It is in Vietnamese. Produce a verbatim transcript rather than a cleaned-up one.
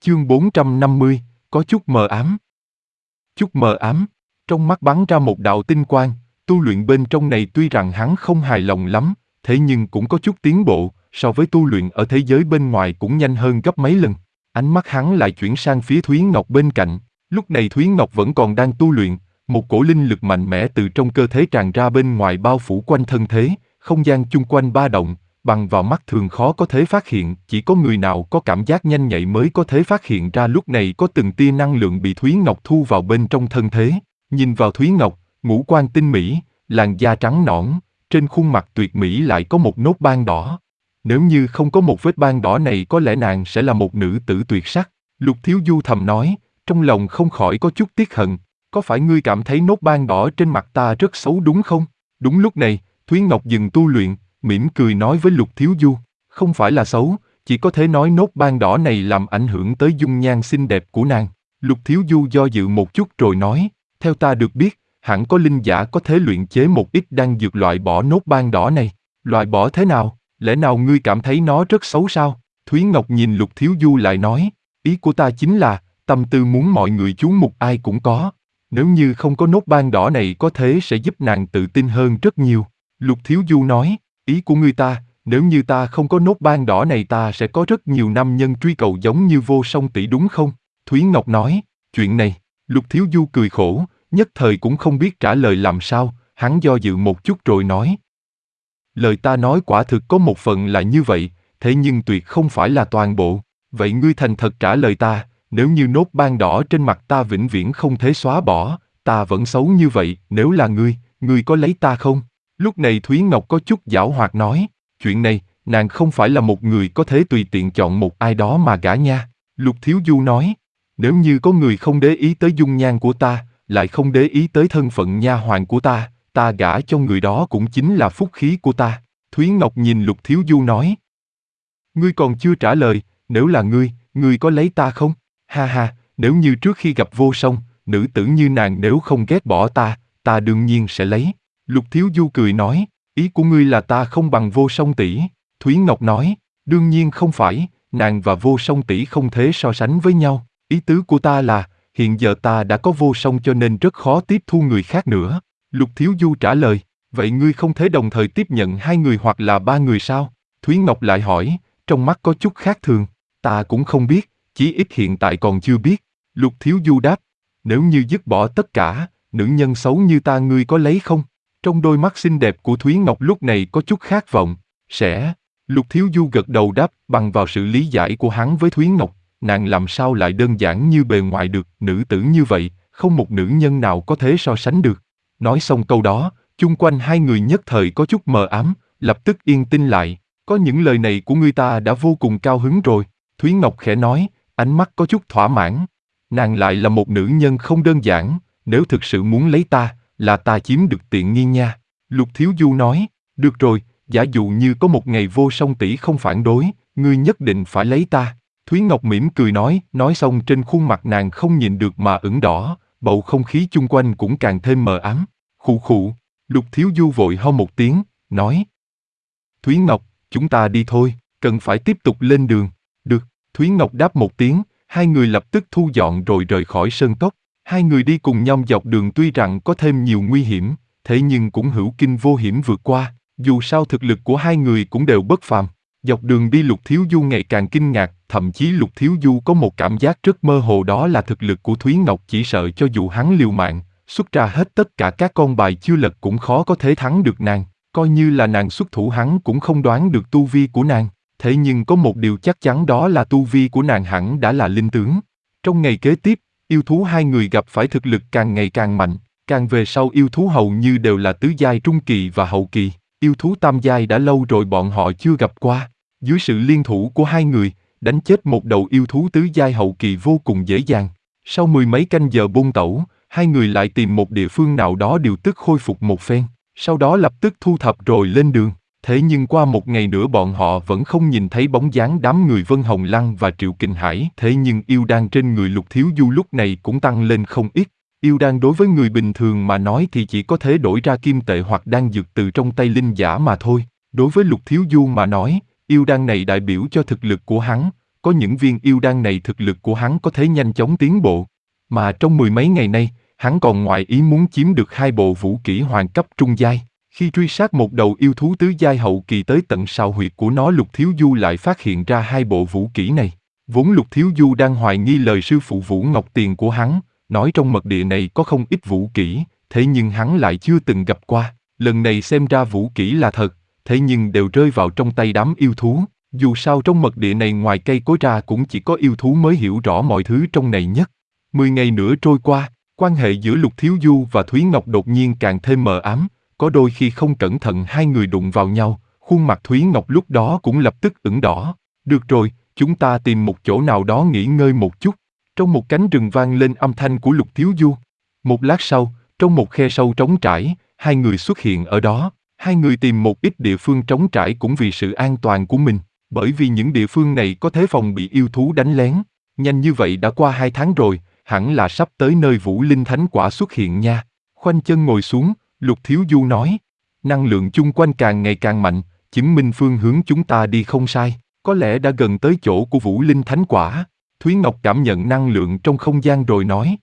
Chương bốn trăm năm mươi, có chút mờ ám. Chút mờ ám, trong mắt bắn ra một đạo tinh quang, tu luyện bên trong này tuy rằng hắn không hài lòng lắm, thế nhưng cũng có chút tiến bộ, so với tu luyện ở thế giới bên ngoài cũng nhanh hơn gấp mấy lần. Ánh mắt hắn lại chuyển sang phía Thúy Ngọc bên cạnh, lúc này Thúy Ngọc vẫn còn đang tu luyện, một cổ linh lực mạnh mẽ từ trong cơ thể tràn ra bên ngoài bao phủ quanh thân thế, không gian chung quanh ba động, bằng vào mắt thường khó có thể phát hiện, chỉ có người nào có cảm giác nhanh nhạy mới có thể phát hiện ra lúc này có từng tia năng lượng bị Thúy Ngọc thu vào bên trong thân thế. Nhìn vào Thúy Ngọc, ngũ quan tinh mỹ, làn da trắng nõn, trên khuôn mặt tuyệt mỹ lại có một nốt ban đỏ. Nếu như không có một vết ban đỏ này có lẽ nàng sẽ là một nữ tử tuyệt sắc. Lục Thiếu Du thầm nói, trong lòng không khỏi có chút tiếc hận. Có phải ngươi cảm thấy nốt ban đỏ trên mặt ta rất xấu đúng không? Đúng lúc này, Thúy Ngọc dừng tu luyện, mỉm cười nói với Lục Thiếu Du, không phải là xấu, chỉ có thể nói nốt ban đỏ này làm ảnh hưởng tới dung nhan xinh đẹp của nàng. Lục Thiếu Du do dự một chút rồi nói, theo ta được biết, hẳn có linh giả có thể luyện chế một ít đan dược loại bỏ nốt ban đỏ này. Loại bỏ thế nào? Lẽ nào ngươi cảm thấy nó rất xấu sao? Thúy Ngọc nhìn Lục Thiếu Du lại nói, ý của ta chính là, tâm tư muốn mọi người chú mục ai cũng có. Nếu như không có nốt ban đỏ này có thể sẽ giúp nàng tự tin hơn rất nhiều. Lục Thiếu Du nói, ý của ngươi ta, nếu như ta không có nốt ban đỏ này ta sẽ có rất nhiều nam nhân truy cầu giống như Vô Song tỷ đúng không? Thúy Ngọc nói, chuyện này, Lục Thiếu Du cười khổ, nhất thời cũng không biết trả lời làm sao, hắn do dự một chút rồi nói. Lời ta nói quả thực có một phần là như vậy, thế nhưng tuyệt không phải là toàn bộ. Vậy ngươi thành thật trả lời ta, nếu như nốt ban đỏ trên mặt ta vĩnh viễn không thể xóa bỏ, ta vẫn xấu như vậy, nếu là ngươi, ngươi có lấy ta không? Lúc này Thúy Ngọc có chút giảo hoạt nói, chuyện này, nàng không phải là một người có thể tùy tiện chọn một ai đó mà gả nha. Lục Thiếu Du nói, nếu như có người không để ý tới dung nhan của ta, lại không để ý tới thân phận nha hoàn của ta, ta gả cho người đó cũng chính là phúc khí của ta. Thúy Ngọc nhìn Lục Thiếu Du nói, ngươi còn chưa trả lời, nếu là ngươi, ngươi có lấy ta không? Ha ha, nếu như trước khi gặp Vô Song, nữ tử như nàng nếu không ghét bỏ ta, ta đương nhiên sẽ lấy. Lục Thiếu Du cười nói, ý của ngươi là ta không bằng Vô Song tỷ. Thúy Ngọc nói, đương nhiên không phải, nàng và Vô Song tỷ không thể so sánh với nhau. Ý tứ của ta là, hiện giờ ta đã có Vô Song cho nên rất khó tiếp thu người khác nữa. Lục Thiếu Du trả lời, vậy ngươi không thể đồng thời tiếp nhận hai người hoặc là ba người sao? Thúy Ngọc lại hỏi, trong mắt có chút khác thường, ta cũng không biết, chí ít hiện tại còn chưa biết. Lục Thiếu Du đáp, nếu như dứt bỏ tất cả, nữ nhân xấu như ta ngươi có lấy không? Trong đôi mắt xinh đẹp của Thúy Ngọc lúc này có chút khát vọng, sẽ. Lục Thiếu Du gật đầu đáp, bằng vào sự lý giải của hắn với Thúy Ngọc, nàng làm sao lại đơn giản như bề ngoài được, nữ tử như vậy, không một nữ nhân nào có thể so sánh được. Nói xong câu đó, chung quanh hai người nhất thời có chút mờ ám, lập tức yên tĩnh lại, có những lời này của ngươi ta đã vô cùng cao hứng rồi. Thúy Ngọc khẽ nói, ánh mắt có chút thỏa mãn. Nàng lại là một nữ nhân không đơn giản, nếu thực sự muốn lấy ta, là ta chiếm được tiện nghi nha. Lục Thiếu Du nói, được rồi, giả dụ như có một ngày Vô Song tỷ không phản đối, ngươi nhất định phải lấy ta. Thúy Ngọc mỉm cười nói, nói xong trên khuôn mặt nàng không nhìn được mà ửng đỏ, bầu không khí chung quanh cũng càng thêm mờ ám. Khụ khụ, Lục Thiếu Du vội ho một tiếng, nói. Thúy Ngọc, chúng ta đi thôi, cần phải tiếp tục lên đường. Được, Thúy Ngọc đáp một tiếng, hai người lập tức thu dọn rồi rời khỏi sơn cốc. Hai người đi cùng nhau dọc đường tuy rằng có thêm nhiều nguy hiểm, thế nhưng cũng hữu kinh vô hiểm vượt qua, dù sao thực lực của hai người cũng đều bất phàm. Dọc đường đi Lục Thiếu Du ngày càng kinh ngạc, thậm chí Lục Thiếu Du có một cảm giác rất mơ hồ đó là thực lực của Thúy Ngọc chỉ sợ cho dù hắn liều mạng, xuất ra hết tất cả các con bài chưa lật cũng khó có thể thắng được nàng, coi như là nàng xuất thủ hắn cũng không đoán được tu vi của nàng. Thế nhưng có một điều chắc chắn đó là tu vi của nàng hẳn đã là linh tướng. Trong ngày kế tiếp, yêu thú hai người gặp phải thực lực càng ngày càng mạnh, càng về sau yêu thú hầu như đều là tứ giai trung kỳ và hậu kỳ, yêu thú tam giai đã lâu rồi bọn họ chưa gặp qua. Dưới sự liên thủ của hai người, đánh chết một đầu yêu thú tứ giai hậu kỳ vô cùng dễ dàng. Sau mười mấy canh giờ bôn tẩu, hai người lại tìm một địa phương nào đó điều tức khôi phục một phen, sau đó lập tức thu thập rồi lên đường. Thế nhưng qua một ngày nữa bọn họ vẫn không nhìn thấy bóng dáng đám người Vân Hồng Lăng và Triệu Kình Hải. Thế nhưng yêu đan trên người Lục Thiếu Du lúc này cũng tăng lên không ít. Yêu đan đối với người bình thường mà nói thì chỉ có thể đổi ra kim tệ hoặc đan dược từ trong tay linh giả mà thôi. Đối với Lục Thiếu Du mà nói, yêu đan này đại biểu cho thực lực của hắn, có những viên yêu đan này thực lực của hắn có thể nhanh chóng tiến bộ. Mà trong mười mấy ngày nay, hắn còn ngoại ý muốn chiếm được hai bộ vũ kỹ hoàng cấp trung giai. Khi truy sát một đầu yêu thú tứ giai hậu kỳ tới tận sào huyệt của nó, Lục Thiếu Du lại phát hiện ra hai bộ vũ kỹ này. Vốn Lục Thiếu Du đang hoài nghi lời sư phụ Vũ Ngọc Tiền của hắn, nói trong mật địa này có không ít vũ kỹ, thế nhưng hắn lại chưa từng gặp qua. Lần này xem ra vũ kỹ là thật, thế nhưng đều rơi vào trong tay đám yêu thú. Dù sao trong mật địa này ngoài cây cối ra cũng chỉ có yêu thú mới hiểu rõ mọi thứ trong này nhất. Mười ngày nữa trôi qua, quan hệ giữa Lục Thiếu Du và Thúy Ngọc đột nhiên càng thêm mờ ám, có đôi khi không cẩn thận hai người đụng vào nhau, khuôn mặt Thúy Ngọc lúc đó cũng lập tức ửng đỏ. Được rồi, chúng ta tìm một chỗ nào đó nghỉ ngơi một chút. Trong một cánh rừng vang lên âm thanh của Lục Thiếu Du. Một lát sau, trong một khe sâu trống trải, hai người xuất hiện ở đó. Hai người tìm một ít địa phương trống trải cũng vì sự an toàn của mình, bởi vì những địa phương này có thể phòng bị yêu thú đánh lén. Nhanh như vậy đã qua hai tháng rồi, hẳn là sắp tới nơi Vũ Linh Thánh Quả xuất hiện nha. Khoanh chân ngồi xuống, Lục Thiếu Du nói. Năng lượng chung quanh càng ngày càng mạnh, chứng minh phương hướng chúng ta đi không sai, có lẽ đã gần tới chỗ của Vũ Linh Thánh Quả. Thúy Ngọc cảm nhận năng lượng trong không gian rồi nói.